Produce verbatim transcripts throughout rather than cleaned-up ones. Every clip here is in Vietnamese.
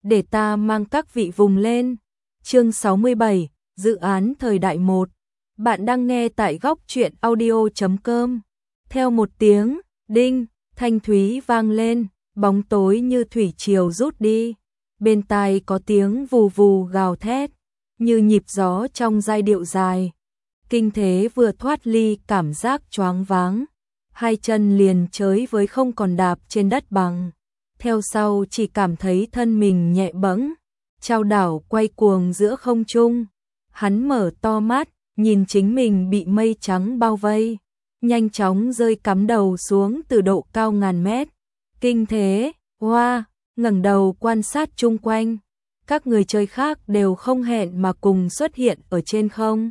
để ta mang các vị vùng lên. Chương sáu mươi bảy, dự án thời đại một. Bạn đang nghe tại góc truyện audio chấm com. Theo một tiếng đinh thanh thúy vang lên, bóng tối như thủy triều rút đi. Bên tai có tiếng vù vù gào thét, như nhịp gió trong giai điệu dài. Kinh thế vừa thoát ly cảm giác choáng váng, hai chân liền chới với không còn đạp trên đất bằng. Theo sau chỉ cảm thấy thân mình nhẹ bẫng, chao đảo quay cuồng giữa không trung. Hắn mở to mắt, nhìn chính mình bị mây trắng bao vây, nhanh chóng rơi cắm đầu xuống từ độ cao ngàn mét. Kinh thế, hoa, wow, ngẩng đầu quan sát chung quanh. Các người chơi khác đều không hẹn mà cùng xuất hiện ở trên không.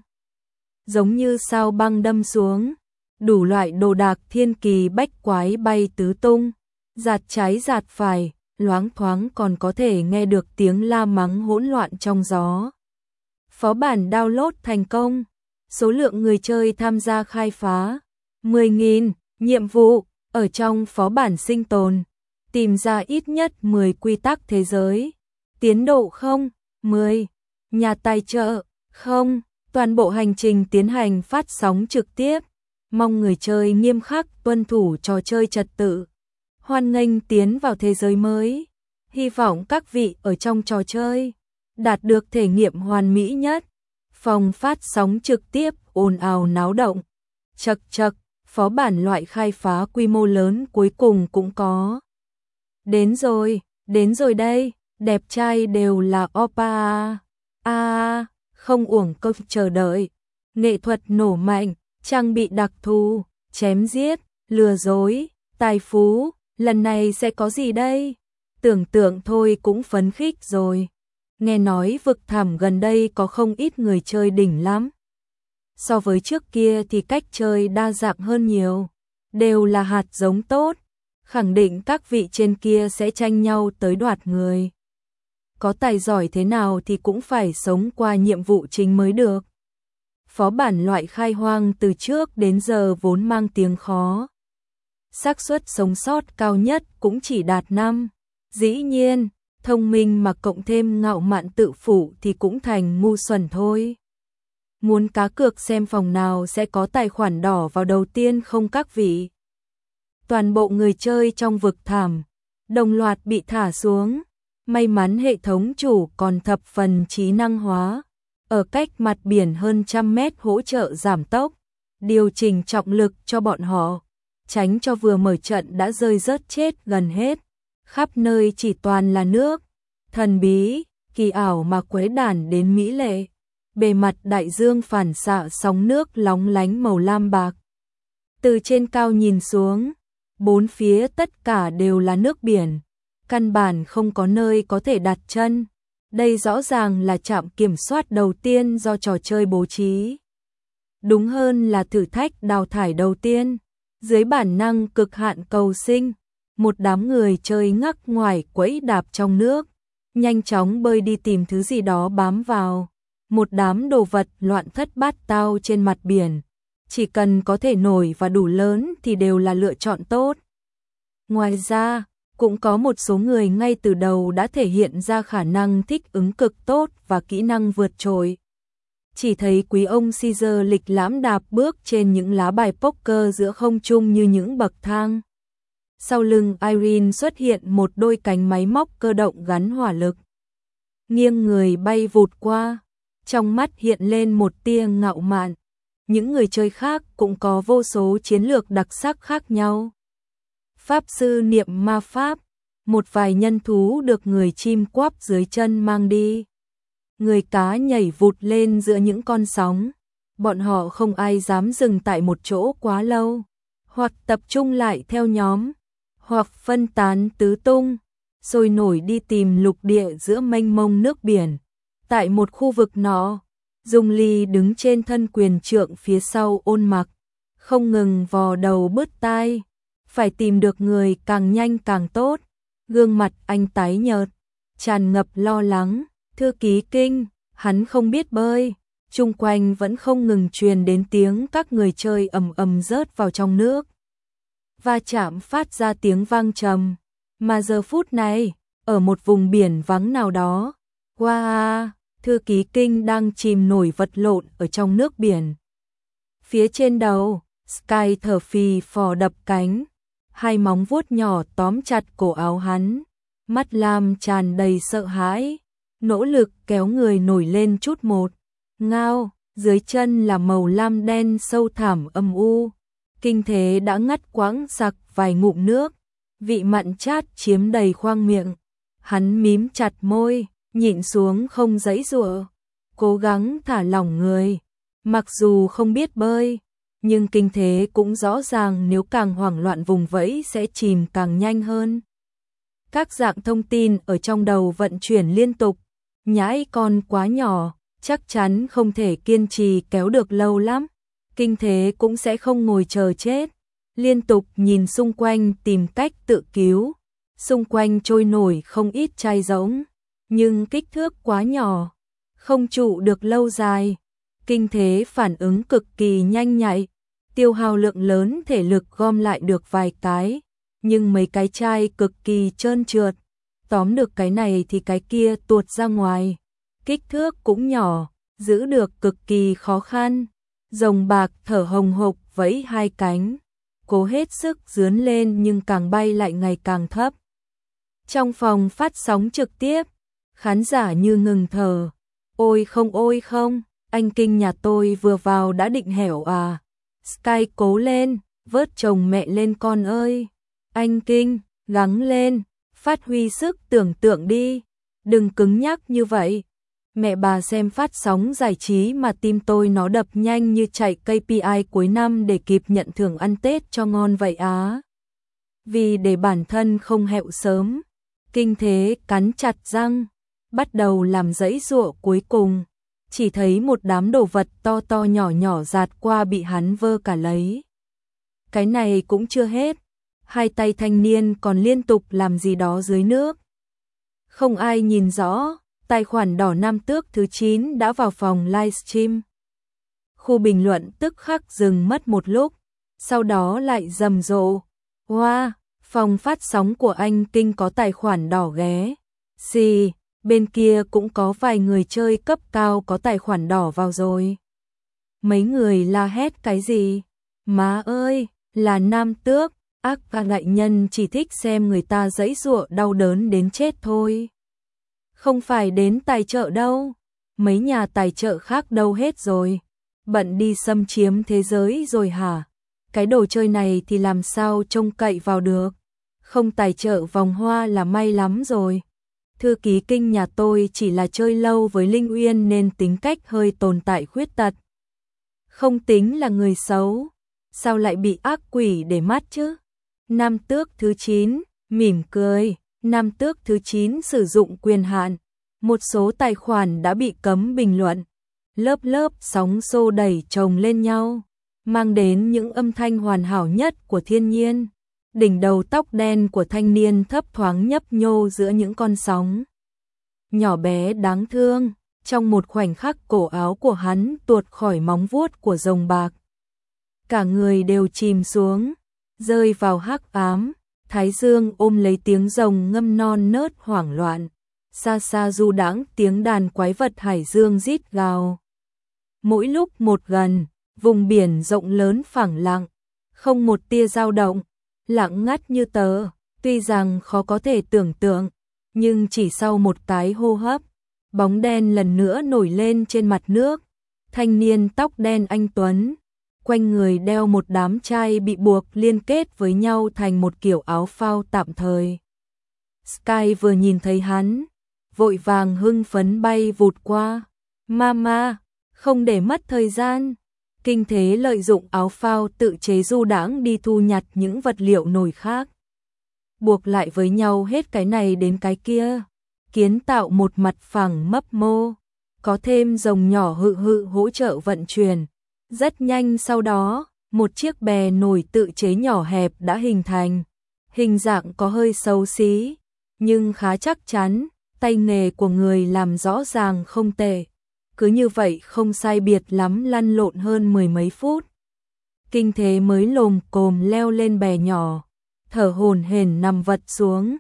Giống như sao băng đâm xuống, đủ loại đồ đạc thiên kỳ bách quái bay tứ tung, giạt trái giạt phải, loáng thoáng còn có thể nghe được tiếng la mắng hỗn loạn trong gió. Phó bản download thành công, số lượng người chơi tham gia khai phá mười nghìn, nhiệm vụ ở trong phó bản sinh tồn, tìm ra ít nhất mười quy tắc thế giới, tiến độ không, mười, nhà tài trợ, không, toàn bộ hành trình tiến hành phát sóng trực tiếp, mong người chơi nghiêm khắc tuân thủ trò chơi trật tự, hoan nghênh tiến vào thế giới mới, hy vọng các vị ở trong trò chơi đạt được thể nghiệm hoàn mỹ nhất. Phòng phát sóng trực tiếp ồn ào náo động, chật chật, phó bản loại khai phá quy mô lớn cuối cùng cũng có. Đến rồi, đến rồi đây, đẹp trai đều là oppa à, à, không uổng công chờ đợi. Nghệ thuật nổ mạnh, trang bị đặc thù, chém giết, lừa dối, tài phú, lần này sẽ có gì đây? Tưởng tượng thôi cũng phấn khích rồi. Nghe nói vực thẳm gần đây có không ít người chơi đỉnh lắm. So với trước kia thì cách chơi đa dạng hơn nhiều, đều là hạt giống tốt, khẳng định các vị trên kia sẽ tranh nhau tới đoạt người. Có tài giỏi thế nào thì cũng phải sống qua nhiệm vụ chính mới được. Phó bản loại khai hoang từ trước đến giờ vốn mang tiếng khó. Xác suất sống sót cao nhất cũng chỉ đạt năm. Dĩ nhiên, thông minh mà cộng thêm ngạo mạn tự phụ thì cũng thành ngu xuẩn thôi. Muốn cá cược xem phòng nào sẽ có tài khoản đỏ vào đầu tiên không các vị? Toàn bộ người chơi trong vực thẳm đồng loạt bị thả xuống. May mắn hệ thống chủ còn thập phần trí năng hóa, ở cách mặt biển hơn trăm mét hỗ trợ giảm tốc, điều chỉnh trọng lực cho bọn họ, tránh cho vừa mở trận đã rơi rớt chết gần hết. Khắp nơi chỉ toàn là nước, thần bí, kỳ ảo mà quấy đản đến mỹ lệ. Bề mặt đại dương phản xạ sóng nước lóng lánh màu lam bạc. Từ trên cao nhìn xuống, bốn phía tất cả đều là nước biển, căn bản không có nơi có thể đặt chân. Đây rõ ràng là trạm kiểm soát đầu tiên do trò chơi bố trí. Đúng hơn là thử thách đào thải đầu tiên. Dưới bản năng cực hạn cầu sinh, một đám người chơi ngắc ngoài quẫy đạp trong nước, nhanh chóng bơi đi tìm thứ gì đó bám vào. Một đám đồ vật loạn thất bát tao trên mặt biển, chỉ cần có thể nổi và đủ lớn thì đều là lựa chọn tốt. Ngoài ra, cũng có một số người ngay từ đầu đã thể hiện ra khả năng thích ứng cực tốt và kỹ năng vượt trội. Chỉ thấy quý ông Caesar lịch lãm đạp bước trên những lá bài poker giữa không trung như những bậc thang. Sau lưng Irene xuất hiện một đôi cánh máy móc cơ động gắn hỏa lực. Nghiêng người bay vụt qua, trong mắt hiện lên một tia ngạo mạn. Những người chơi khác cũng có vô số chiến lược đặc sắc khác nhau. Pháp sư niệm ma pháp, một vài nhân thú được người chim quắp dưới chân mang đi. Người cá nhảy vụt lên giữa những con sóng. Bọn họ không ai dám dừng tại một chỗ quá lâu, hoặc tập trung lại theo nhóm, hoặc phân tán tứ tung, sôi nổi đi tìm lục địa giữa mênh mông nước biển. Tại một khu vực nọ, Dung Ly đứng trên thân quyền trượng phía sau Ôn Mặc, không ngừng vò đầu bứt tai, phải tìm được người càng nhanh càng tốt. Gương mặt anh tái nhợt, tràn ngập lo lắng. Thư ký Kinh, hắn không biết bơi. Chung quanh vẫn không ngừng truyền đến tiếng các người chơi ầm ầm rớt vào trong nước. Va chạm phát ra tiếng vang trầm, mà giờ phút này, ở một vùng biển vắng nào đó. Wow, Thư Ký Kinh đang chìm nổi vật lộn ở trong nước biển. Phía trên đầu, Sky thở phì phò đập cánh, hai móng vuốt nhỏ tóm chặt cổ áo hắn, mắt lam tràn đầy sợ hãi, nỗ lực kéo người nổi lên chút một. Ngao, dưới chân là màu lam đen sâu thẳm âm u. Kinh Thế đã ngắt quãng sặc vài ngụm nước, vị mặn chát chiếm đầy khoang miệng. Hắn mím chặt môi, nhịn xuống không giãy giụa, cố gắng thả lỏng người. Mặc dù không biết bơi, nhưng Kinh Thế cũng rõ ràng nếu càng hoảng loạn vùng vẫy sẽ chìm càng nhanh hơn. Các dạng thông tin ở trong đầu vận chuyển liên tục, nhãi con quá nhỏ, chắc chắn không thể kiên trì kéo được lâu lắm. Kinh Thế cũng sẽ không ngồi chờ chết, liên tục nhìn xung quanh tìm cách tự cứu. Xung quanh trôi nổi không ít chai rỗng, nhưng kích thước quá nhỏ, không trụ được lâu dài. Kinh Thế phản ứng cực kỳ nhanh nhạy, tiêu hao lượng lớn thể lực gom lại được vài cái, nhưng mấy cái chai cực kỳ trơn trượt, tóm được cái này thì cái kia tuột ra ngoài. Kích thước cũng nhỏ, giữ được cực kỳ khó khăn. Rồng bạc thở hồng hộc vẫy hai cánh, cố hết sức dướn lên nhưng càng bay lại ngày càng thấp. Trong phòng phát sóng trực tiếp, khán giả như ngừng thở. Ôi không ôi không, anh Kinh nhà tôi vừa vào đã định hẻo à. Sky cố lên, vớt chồng mẹ lên con ơi. Anh Kinh, gắng lên, phát huy sức tưởng tượng đi, đừng cứng nhắc như vậy. Mẹ bà xem phát sóng giải trí mà tim tôi nó đập nhanh như chạy ca pê i cuối năm để kịp nhận thưởng ăn Tết cho ngon vậy á. Vì để bản thân không hẹo sớm, Kinh Thế cắn chặt răng, bắt đầu làm giãy giụa cuối cùng. Chỉ thấy một đám đồ vật to to nhỏ nhỏ dạt qua bị hắn vơ cả lấy. Cái này cũng chưa hết, hai tay thanh niên còn liên tục làm gì đó dưới nước. Không ai nhìn rõ, tài khoản đỏ nam tước thứ chín đã vào phòng livestream. Khu bình luận tức khắc dừng mất một lúc, sau đó lại rầm rộ. Wow, phòng phát sóng của anh Kinh có tài khoản đỏ ghé. Xì, bên kia cũng có vài người chơi cấp cao có tài khoản đỏ vào rồi. Mấy người la hét cái gì? Má ơi, là nam tước, ác ca đại nhân chỉ thích xem người ta giãy giụa đau đớn đến chết thôi. Không phải đến tài trợ đâu, mấy nhà tài trợ khác đâu hết rồi, bận đi xâm chiếm thế giới rồi hả? Cái đồ chơi này thì làm sao trông cậy vào được, không tài trợ vòng hoa là may lắm rồi. Thư Ký Kinh nhà tôi chỉ là chơi lâu với Linh Uyên nên tính cách hơi tồn tại khuyết tật. Không tính là người xấu, sao lại bị ác quỷ để mắt chứ? Nam tước thứ chín, mỉm cười. Nam tước thứ chín sử dụng quyền hạn, một số tài khoản đã bị cấm bình luận. Lớp lớp sóng xô đẩy chồng lên nhau, mang đến những âm thanh hoàn hảo nhất của thiên nhiên. Đỉnh đầu tóc đen của thanh niên thấp thoáng nhấp nhô giữa những con sóng. Nhỏ bé đáng thương, trong một khoảnh khắc cổ áo của hắn tuột khỏi móng vuốt của rồng bạc. Cả người đều chìm xuống, rơi vào hắc ám. Thái dương ôm lấy tiếng rồng ngâm non nớt hoảng loạn, xa xa du đãng tiếng đàn quái vật hải dương rít gào. Mỗi lúc một gần, vùng biển rộng lớn phẳng lặng, không một tia dao động, lặng ngắt như tờ. Tuy rằng khó có thể tưởng tượng, nhưng chỉ sau một cái hô hấp, bóng đen lần nữa nổi lên trên mặt nước. Thanh niên tóc đen anh tuấn, quanh người đeo một đám chai bị buộc liên kết với nhau thành một kiểu áo phao tạm thời. Sky vừa nhìn thấy hắn, vội vàng hưng phấn bay vụt qua. Mama, không để mất thời gian. Kinh Thế lợi dụng áo phao tự chế du đãng đi thu nhặt những vật liệu nổi khác. Buộc lại với nhau hết cái này đến cái kia, kiến tạo một mặt phẳng mấp mô, có thêm rồng nhỏ hự hự hỗ trợ vận chuyển. Rất nhanh sau đó, một chiếc bè nổi tự chế nhỏ hẹp đã hình thành. Hình dạng có hơi xấu xí, nhưng khá chắc chắn, tay nghề của người làm rõ ràng không tệ. Cứ như vậy không sai biệt lắm lăn lộn hơn mười mấy phút. Kinh Thế mới lồm cồm leo lên bè nhỏ, thở hổn hển nằm vật xuống.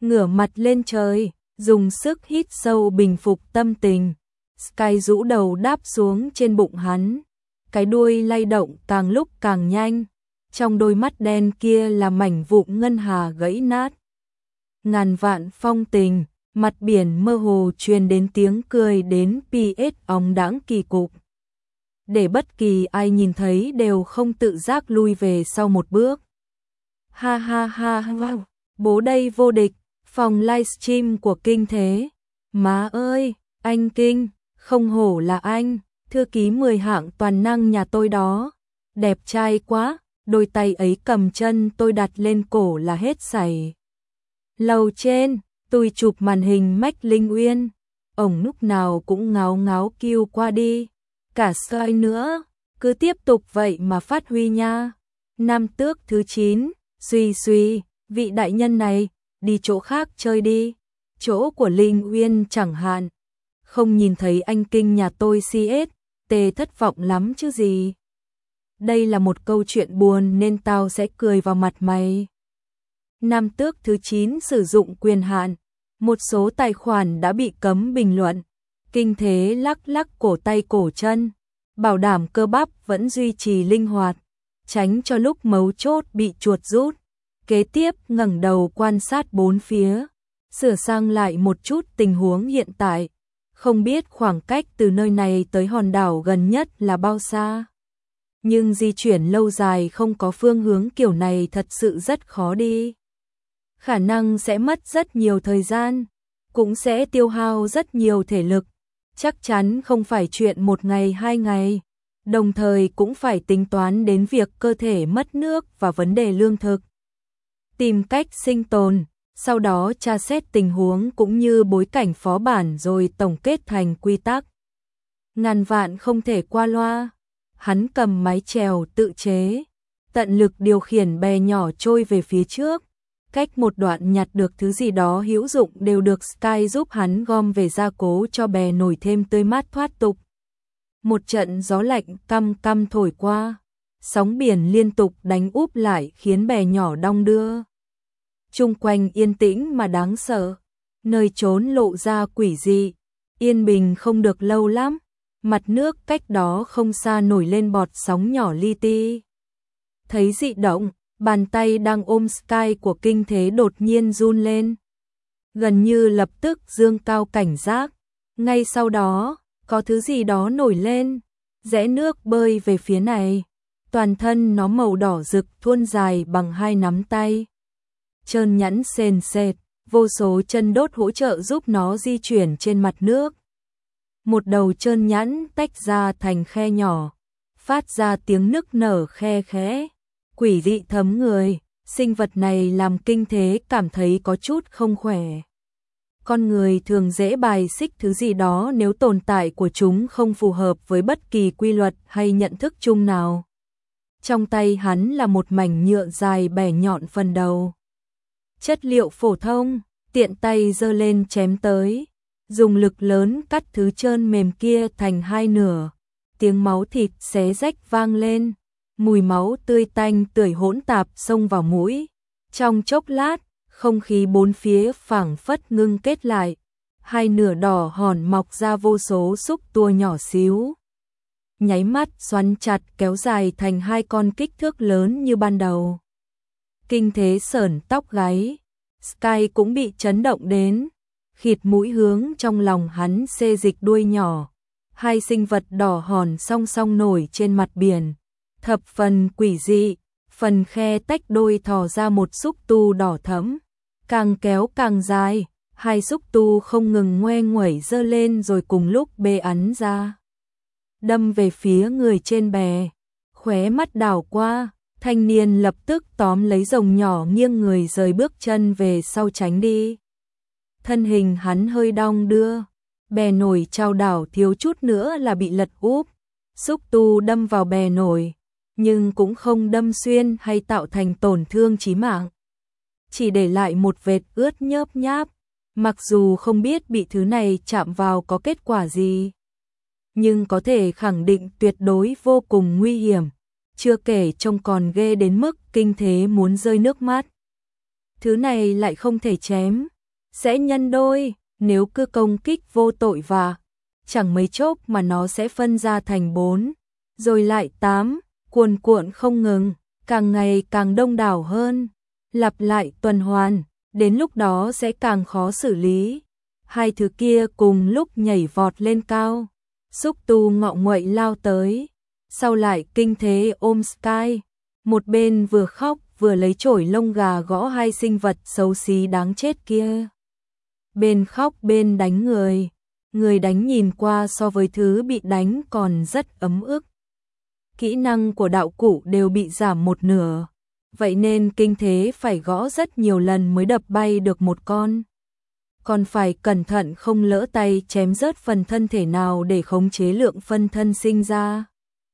ngửa mặt lên trời, dùng sức hít sâu bình phục tâm tình. Sky rũ đầu đáp xuống trên bụng hắn, cái đuôi lay động càng lúc càng nhanh, trong đôi mắt đen kia là mảnh vụn ngân hà gãy nát. Ngàn vạn phong tình, mặt biển mơ hồ truyền đến tiếng cười đến pê ét óng đãng kỳ cục. Để bất kỳ ai nhìn thấy đều không tự giác lui về sau một bước. Ha ha ha ha, bố đây vô địch, phòng livestream của Kinh Thế. Má ơi, anh Kinh, không hổ là anh, thư ký mười hạng toàn năng nhà tôi đó. Đẹp trai quá, đôi tay ấy cầm chân tôi đặt lên cổ là hết sảy. Lầu trên, tôi chụp màn hình Mách Linh Uyên, ổng lúc nào cũng ngáo ngáo kêu qua đi. Cả Sky nữa, cứ tiếp tục vậy mà phát huy nha. Nam tước thứ chín, suy suy, vị đại nhân này, đi chỗ khác chơi đi. Chỗ của Linh Uyên chẳng hạn. Không nhìn thấy anh Kinh nhà tôi xê ét, tê thất vọng lắm chứ gì. Đây là một câu chuyện buồn nên tao sẽ cười vào mặt mày. Nam tước thứ chín sử dụng quyền hạn, một số tài khoản đã bị cấm bình luận. Kinh Thế lắc lắc cổ tay cổ chân, bảo đảm cơ bắp vẫn duy trì linh hoạt, tránh cho lúc mấu chốt bị chuột rút. Kế tiếp ngẩng đầu quan sát bốn phía, sửa sang lại một chút tình huống hiện tại. Không biết khoảng cách từ nơi này tới hòn đảo gần nhất là bao xa. Nhưng di chuyển lâu dài không có phương hướng kiểu này thật sự rất khó đi. Khả năng sẽ mất rất nhiều thời gian, cũng sẽ tiêu hao rất nhiều thể lực. Chắc chắn không phải chuyện một ngày hai ngày, đồng thời cũng phải tính toán đến việc cơ thể mất nước và vấn đề lương thực. Tìm cách sinh tồn, sau đó tra xét tình huống cũng như bối cảnh phó bản rồi tổng kết thành quy tắc. Ngàn vạn không thể qua loa. Hắn cầm mái chèo tự chế, tận lực điều khiển bè nhỏ trôi về phía trước. Cách một đoạn nhặt được thứ gì đó hữu dụng đều được Sky giúp hắn gom về gia cố cho bè nổi thêm tươi mát thoát tục. Một trận gió lạnh căm căm thổi qua, sóng biển liên tục đánh úp lại khiến bè nhỏ đong đưa. Chung quanh yên tĩnh mà đáng sợ, nơi trốn lộ ra quỷ dị, yên bình không được lâu lắm. Mặt nước cách đó không xa nổi lên bọt sóng nhỏ li ti. Thấy dị động, bàn tay đang ôm Sky của Kinh Thế đột nhiên run lên. Gần như lập tức dương cao cảnh giác. Ngay sau đó, có thứ gì đó nổi lên, rẽ nước bơi về phía này. Toàn thân nó màu đỏ rực thuôn dài bằng hai nắm tay. Trơn nhẵn sền sệt, vô số chân đốt hỗ trợ giúp nó di chuyển trên mặt nước. Một đầu trơn nhẵn tách ra thành khe nhỏ, phát ra tiếng nức nở khe khẽ, quỷ dị thấm người. Sinh vật này làm Kinh Thế cảm thấy có chút không khỏe. Con người thường dễ bài xích thứ gì đó nếu tồn tại của chúng không phù hợp với bất kỳ quy luật hay nhận thức chung nào. Trong tay hắn là một mảnh nhựa dài bẻ nhọn phần đầu. Chất liệu phổ thông, tiện tay giơ lên chém tới. Dùng lực lớn cắt thứ trơn mềm kia thành hai nửa. Tiếng máu thịt xé rách vang lên. Mùi máu tươi tanh tưởi hỗn tạp xông vào mũi. Trong chốc lát, không khí bốn phía phảng phất ngưng kết lại. Hai nửa đỏ hòn mọc ra vô số xúc tua nhỏ xíu. Nháy mắt xoắn chặt kéo dài thành hai con kích thước lớn như ban đầu. Kinh Thế sởn tóc gáy. Sky cũng bị chấn động đến. Khịt mũi hướng trong lòng hắn xê dịch đuôi nhỏ. Hai sinh vật đỏ hòn song song nổi trên mặt biển. Thập phần quỷ dị, phần khe tách đôi thò ra một xúc tu đỏ thẫm. Càng kéo càng dài, hai xúc tu không ngừng ngoe nguẩy giơ lên rồi cùng lúc bê ắn ra. Đâm về phía người trên bè, khóe mắt đảo qua, thanh niên lập tức tóm lấy rồng nhỏ nghiêng người rời bước chân về sau tránh đi. Thân hình hắn hơi đong đưa, bè nổi chao đảo thiếu chút nữa là bị lật úp. Xúc tu đâm vào bè nổi, nhưng cũng không đâm xuyên hay tạo thành tổn thương chí mạng. Chỉ để lại một vệt ướt nhớp nháp, mặc dù không biết bị thứ này chạm vào có kết quả gì. Nhưng có thể khẳng định tuyệt đối vô cùng nguy hiểm, chưa kể trông còn ghê đến mức Kinh Thế muốn rơi nước mắt. Thứ này lại không thể chém, sẽ nhân đôi, nếu cứ công kích vô tội và chẳng mấy chốc mà nó sẽ phân ra thành bốn, rồi lại tám, cuồn cuộn không ngừng, càng ngày càng đông đảo hơn, lặp lại tuần hoàn, đến lúc đó sẽ càng khó xử lý. Hai thứ kia cùng lúc nhảy vọt lên cao, Xúc Tu ngọ nguậy lao tới, sau lại kinh thế ôm Sky, một bên vừa khóc vừa lấy chổi lông gà gõ hai sinh vật xấu xí đáng chết kia. Bên khóc bên đánh người, người đánh nhìn qua so với thứ bị đánh còn rất ấm ức. Kỹ năng của đạo cụ đều bị giảm một nửa, vậy nên kinh thế phải gõ rất nhiều lần mới đập bay được một con. Còn phải cẩn thận không lỡ tay chém rớt phần thân thể nào để khống chế lượng phân thân sinh ra.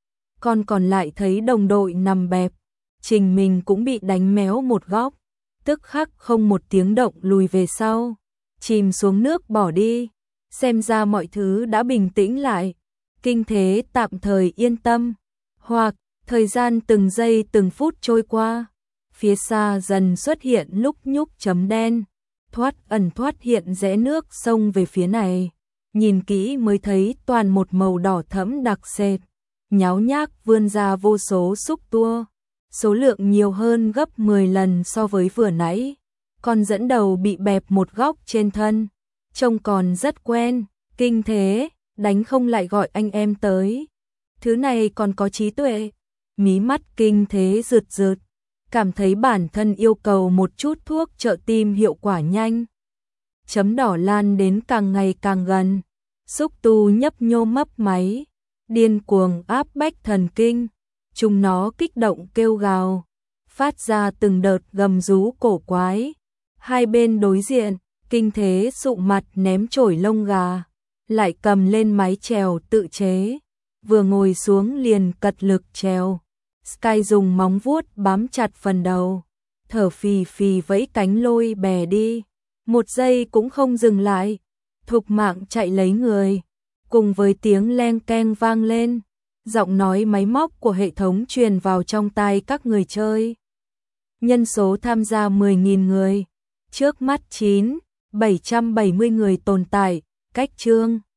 Con còn lại thấy đồng đội nằm bẹp, Trình mình cũng bị đánh méo một góc, tức khắc không một tiếng động lùi về sau, chìm xuống nước bỏ đi. Xem ra mọi thứ đã bình tĩnh lại, kinh thế tạm thời yên tâm. Hoặc, thời gian từng giây từng phút trôi qua, phía xa dần xuất hiện lúc nhúc chấm đen, thoát ẩn thoát hiện rẽ nước sông về phía này. Nhìn kỹ mới thấy toàn một màu đỏ thẫm đặc sệt, nháo nhác vươn ra vô số xúc tua, số lượng nhiều hơn gấp mười lần so với vừa nãy. Con dẫn đầu bị bẹp một góc trên thân, trông còn rất quen, kinh thế, đánh không lại gọi anh em tới. Thứ này còn có trí tuệ. Mí mắt kinh thế rượt rượt, cảm thấy bản thân yêu cầu một chút thuốc trợ tim hiệu quả nhanh. Chấm đỏ lan đến càng ngày càng gần, Xúc Tu nhấp nhô mấp máy, điên cuồng áp bách thần kinh, chúng nó kích động kêu gào, phát ra từng đợt gầm rú cổ quái. Hai bên đối diện, kinh thế sụ mặt ném chổi lông gà, lại cầm lên mái chèo tự chế, vừa ngồi xuống liền cật lực chèo. Sky dùng móng vuốt bám chặt phần đầu, thở phì phì vẫy cánh lôi bè đi, một giây cũng không dừng lại, thục mạng chạy lấy người. Cùng với tiếng leng keng vang lên, giọng nói máy móc của hệ thống truyền vào trong tai các người chơi. Nhân số tham gia mười nghìn người, trước mắt chín, bảy trăm bảy mươi người tồn tại, cách chương